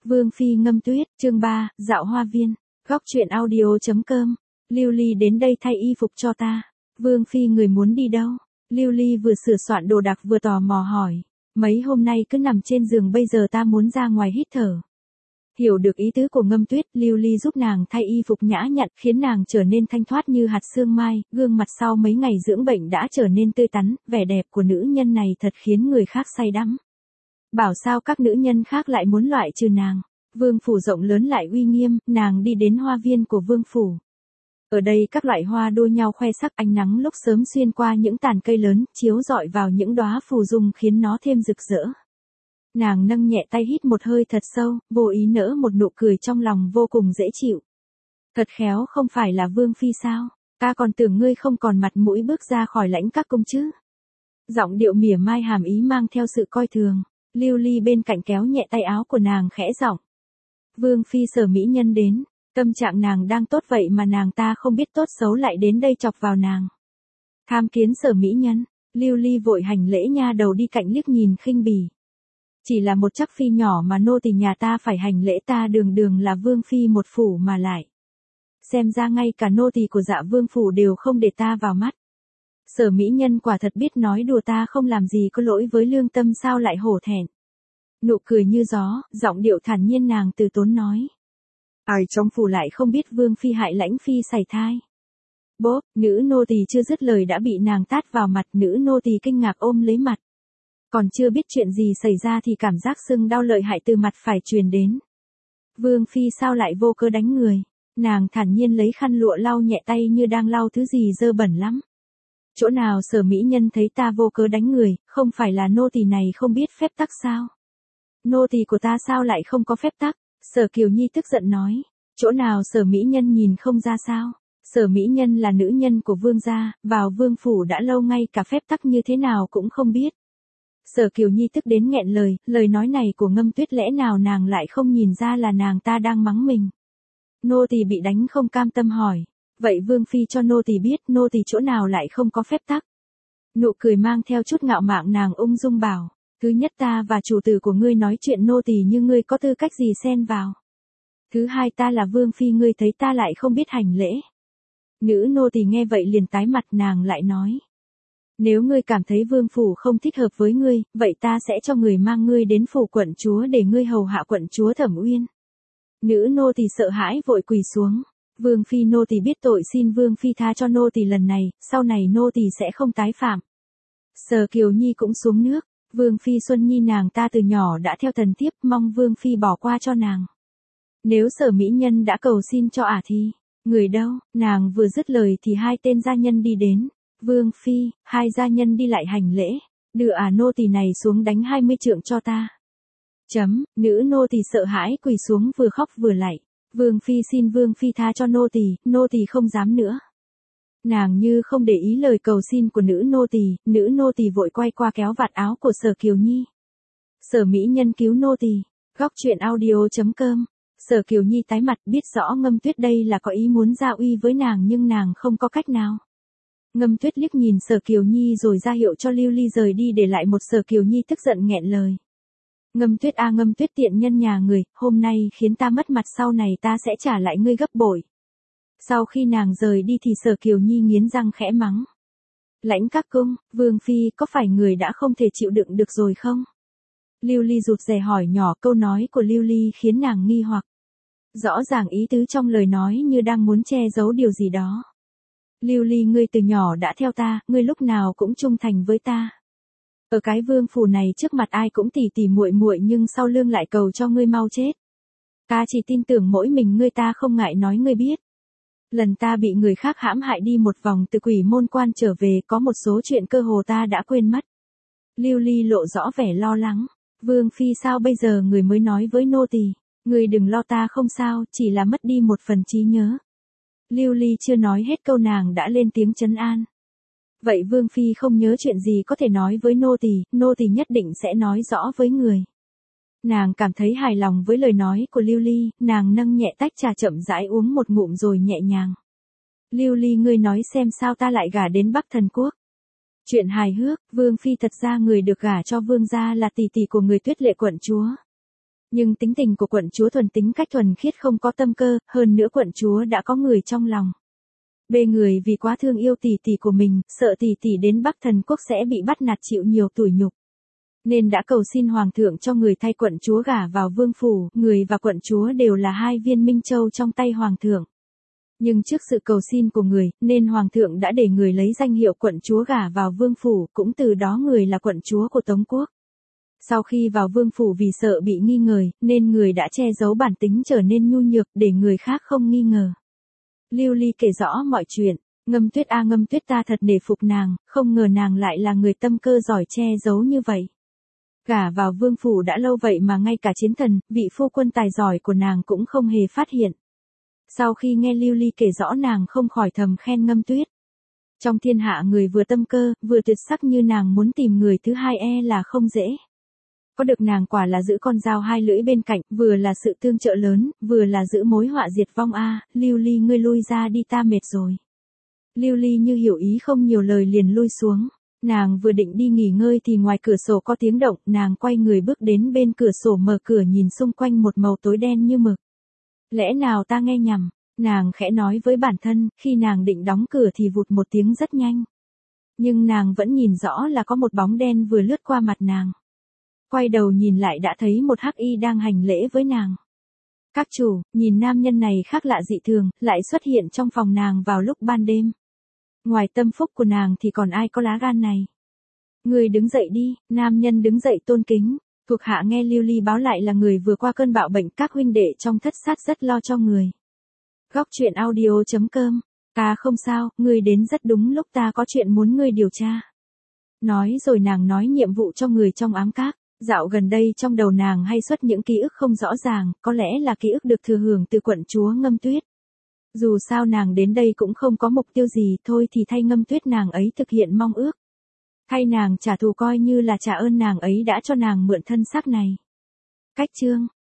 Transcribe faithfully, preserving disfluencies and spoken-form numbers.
Vương phi ngâm tuyết, chương ba, dạo hoa viên. Góc truyện audio.com. Lưu Ly đến đây thay y phục cho ta. Vương phi người muốn đi đâu? Lưu Ly vừa sửa soạn đồ đạc vừa tò mò hỏi. Mấy hôm nay cứ nằm trên giường, bây giờ ta muốn ra ngoài hít thở. Hiểu được ý tứ của ngâm tuyết, Lưu Ly giúp nàng thay y phục nhã nhặn, khiến nàng trở nên thanh thoát như hạt sương mai, gương mặt sau mấy ngày dưỡng bệnh đã trở nên tươi tắn, vẻ đẹp của nữ nhân này thật khiến người khác say đắm. Bảo sao các nữ nhân khác lại muốn loại trừ nàng. Vương phủ rộng lớn lại uy nghiêm, nàng đi đến hoa viên của vương phủ. Ở đây các loại hoa đua nhau khoe sắc, ánh nắng lúc sớm xuyên qua những tàn cây lớn, chiếu rọi vào những đóa phù dung khiến nó thêm rực rỡ. Nàng nâng nhẹ tay hít một hơi thật sâu, vô ý nở một nụ cười trong lòng vô cùng dễ chịu. Thật khéo, không phải là vương phi sao? Ta còn tưởng ngươi không còn mặt mũi bước ra khỏi lãnh các cung chứ. Giọng điệu mỉa mai hàm ý mang theo sự coi thường. Lưu Ly bên cạnh kéo nhẹ tay áo của nàng khẽ giọng. Vương phi Sở mỹ nhân đến, tâm trạng nàng đang tốt vậy mà nàng ta không biết tốt xấu lại đến đây chọc vào nàng. Tham kiến Sở mỹ nhân. Lưu Ly vội hành lễ, nha đầu đi cạnh liếc nhìn khinh bỉ. Chỉ là một chắc phi nhỏ mà nô tỳ nhà ta phải hành lễ, ta đường đường là vương phi một phủ mà lại. Xem ra ngay cả nô tỳ của Dạ vương phủ đều không để ta vào mắt. Sở mỹ nhân quả thật biết nói đùa, ta không làm gì có lỗi với lương tâm, sao lại hổ thẹn. Nụ cười như gió, giọng điệu thản nhiên nàng từ tốn nói. Ai trong phủ lại không biết vương phi hại lãnh phi sảy thai. Bốp, nữ nô tỳ chưa dứt lời đã bị nàng tát vào mặt, nữ nô tỳ kinh ngạc ôm lấy mặt. Còn chưa biết chuyện gì xảy ra thì cảm giác sưng đau lợi hại từ mặt phải truyền đến. Vương phi sao lại vô cớ đánh người? Nàng thản nhiên lấy khăn lụa lau nhẹ tay như đang lau thứ gì dơ bẩn lắm. Chỗ nào Sở mỹ nhân thấy ta vô cớ đánh người, không phải là nô tỳ này không biết phép tắc sao? Nô tỳ của ta sao lại không có phép tắc? Sở Kiều Nhi tức giận nói. Chỗ nào Sở mỹ nhân nhìn không ra sao? Sở mỹ nhân là nữ nhân của vương gia, vào vương phủ đã lâu, ngay cả phép tắc như thế nào cũng không biết. Sở Kiều Nhi tức đến nghẹn lời, lời nói này của Ngâm Tuyết lẽ nào nàng lại không nhìn ra là nàng ta đang mắng mình. Nô tỳ bị đánh không cam tâm hỏi. Vậy vương phi cho nô tỳ biết nô tỳ chỗ nào lại không có phép tắc. Nụ cười mang theo chút ngạo mạn nàng ung dung bảo. Thứ nhất, ta và chủ tử của ngươi nói chuyện nô tỳ như ngươi có tư cách gì xen vào. Thứ hai, ta là vương phi, ngươi thấy ta lại không biết hành lễ. Nữ nô tỳ nghe vậy liền tái mặt, nàng lại nói. Nếu ngươi cảm thấy vương phủ không thích hợp với ngươi, vậy ta sẽ cho người mang ngươi đến phủ quận chúa để ngươi hầu hạ quận chúa Thẩm Uyên. Nữ nô tỳ sợ hãi vội quỳ xuống. Vương phi, nô tỳ biết tội, xin vương phi tha cho nô tỳ lần này, sau này nô tỳ sẽ không tái phạm. Sở Kiều Nhi cũng xuống nước. Vương phi Xuân Nhi nàng ta từ nhỏ đã theo thần thiếp, mong vương phi bỏ qua cho nàng. Nếu Sở mỹ nhân đã cầu xin cho ả thì, người đâu? Nàng vừa dứt lời thì hai tên gia nhân đi đến. Vương phi, hai gia nhân đi lại hành lễ, đưa ả nô tỳ này xuống đánh hai mươi trượng cho ta. Chấm, nữ nô tỳ sợ hãi quỳ xuống vừa khóc vừa lạy. Vương phi, xin vương phi tha cho nô tỳ, nô tỳ không dám nữa. Nàng như không để ý lời cầu xin của nữ nô tỳ, nữ nô tỳ vội quay qua kéo vạt áo của Sở Kiều Nhi. Sở mỹ nhân cứu nô tỳ. Góc truyện audio.com. Sở Kiều Nhi tái mặt, biết rõ Ngâm Tuyết đây là có ý muốn ra uy với nàng nhưng nàng không có cách nào. Ngâm Tuyết liếc nhìn Sở Kiều Nhi rồi ra hiệu cho Lưu Ly rời đi, để lại một Sở Kiều Nhi tức giận nghẹn lời. Ngâm Tuyết a, Ngâm Tuyết tiện nhân nhà người, hôm nay khiến ta mất mặt, sau này ta sẽ trả lại ngươi gấp bội. Sau khi nàng rời đi thì Sở Kiều Nhi nghiến răng khẽ mắng. Lãnh các cung, vương phi có phải người đã không thể chịu đựng được rồi không? Lưu Ly rụt rè hỏi nhỏ, câu nói của Lưu Ly khiến nàng nghi hoặc. Rõ ràng ý tứ trong lời nói như đang muốn che giấu điều gì đó. Lưu Ly, ngươi từ nhỏ đã theo ta, ngươi lúc nào cũng trung thành với ta. Ở cái vương phủ này trước mặt ai cũng tỉ tỉ muội muội nhưng sau lưng lại cầu cho ngươi mau chết. Ta chỉ tin tưởng mỗi mình ngươi, ta không ngại nói ngươi biết. Lần ta bị người khác hãm hại đi một vòng từ quỷ môn quan trở về, có một số chuyện cơ hồ ta đã quên mất. Lưu Ly lộ rõ vẻ lo lắng. Vương phi, sao bây giờ người mới nói với nô tỳ? Người đừng lo, ta không sao, chỉ là mất đi một phần trí nhớ. Lưu Ly chưa nói hết câu nàng đã lên tiếng trấn an. Vậy vương phi không nhớ chuyện gì có thể nói với nô tỳ, nô tỳ nhất định sẽ nói rõ với người. Nàng cảm thấy hài lòng với lời nói của Lưu Ly, nàng nâng nhẹ tách trà chậm rãi uống một ngụm rồi nhẹ nhàng. Lưu Ly, ngươi nói xem sao ta lại gả đến Bắc Thần Quốc. Chuyện hài hước, vương phi thật ra người được gả cho vương gia là tỷ tỷ của người Tuyết Lệ quận chúa. Nhưng tính tình của quận chúa thuần tính cách thuần khiết không có tâm cơ, hơn nữa quận chúa đã có người trong lòng. Bê người vì quá thương yêu tỷ tỷ của mình, sợ tỷ tỷ đến Bắc Thần Quốc sẽ bị bắt nạt chịu nhiều tủi nhục. Nên đã cầu xin hoàng thượng cho người thay quận chúa gả vào vương phủ, người và quận chúa đều là hai viên minh châu trong tay hoàng thượng. Nhưng trước sự cầu xin của người, nên hoàng thượng đã để người lấy danh hiệu quận chúa gả vào vương phủ, cũng từ đó người là quận chúa của Tống Quốc. Sau khi vào vương phủ vì sợ bị nghi ngờ, nên người đã che giấu bản tính trở nên nhu nhược để người khác không nghi ngờ. Lưu Ly kể rõ mọi chuyện, Ngâm Tuyết a Ngâm Tuyết ta thật nể phục nàng, không ngờ nàng lại là người tâm cơ giỏi che giấu như vậy. Gả vào vương phủ đã lâu vậy mà ngay cả chiến thần, vị phu quân tài giỏi của nàng cũng không hề phát hiện. Sau khi nghe Lưu Ly kể rõ nàng không khỏi thầm khen Ngâm Tuyết. Trong thiên hạ người vừa tâm cơ, vừa tuyệt sắc như nàng muốn tìm người thứ hai e là không dễ. Có được nàng quả là giữ con dao hai lưỡi bên cạnh, vừa là sự tương trợ lớn, vừa là giữ mối họa diệt vong a. Lưu Ly ngươi lui ra đi ta mệt rồi. Lưu Ly như hiểu ý không nhiều lời liền lui xuống. Nàng vừa định đi nghỉ ngơi thì ngoài cửa sổ có tiếng động, nàng quay người bước đến bên cửa sổ mở cửa nhìn xung quanh một màu tối đen như mực. Lẽ nào ta nghe nhầm, nàng khẽ nói với bản thân, khi nàng định đóng cửa thì vụt một tiếng rất nhanh. Nhưng nàng vẫn nhìn rõ là có một bóng đen vừa lướt qua mặt nàng. Quay đầu nhìn lại đã thấy một hắc y đang hành lễ với nàng. Các chủ, nhìn nam nhân này khác lạ dị thường, lại xuất hiện trong phòng nàng vào lúc ban đêm. Ngoài tâm phúc của nàng thì còn ai có lá gan này. Người đứng dậy đi, nam nhân đứng dậy tôn kính. Thuộc hạ nghe Lưu Ly báo lại là người vừa qua cơn bạo bệnh, các huynh đệ trong thất sát rất lo cho người. Góc truyện audio chấm com. Ta không sao, ngươi đến rất đúng lúc ta có chuyện muốn ngươi điều tra. Nói rồi nàng nói nhiệm vụ cho người trong ám các. Dạo gần đây trong đầu nàng hay xuất những ký ức không rõ ràng, có lẽ là ký ức được thừa hưởng từ quận chúa Ngâm Tuyết. Dù sao nàng đến đây cũng không có mục tiêu gì, thôi thì thay Ngâm Tuyết nàng ấy thực hiện mong ước. Thay nàng trả thù coi như là trả ơn nàng ấy đã cho nàng mượn thân xác này. Cách chương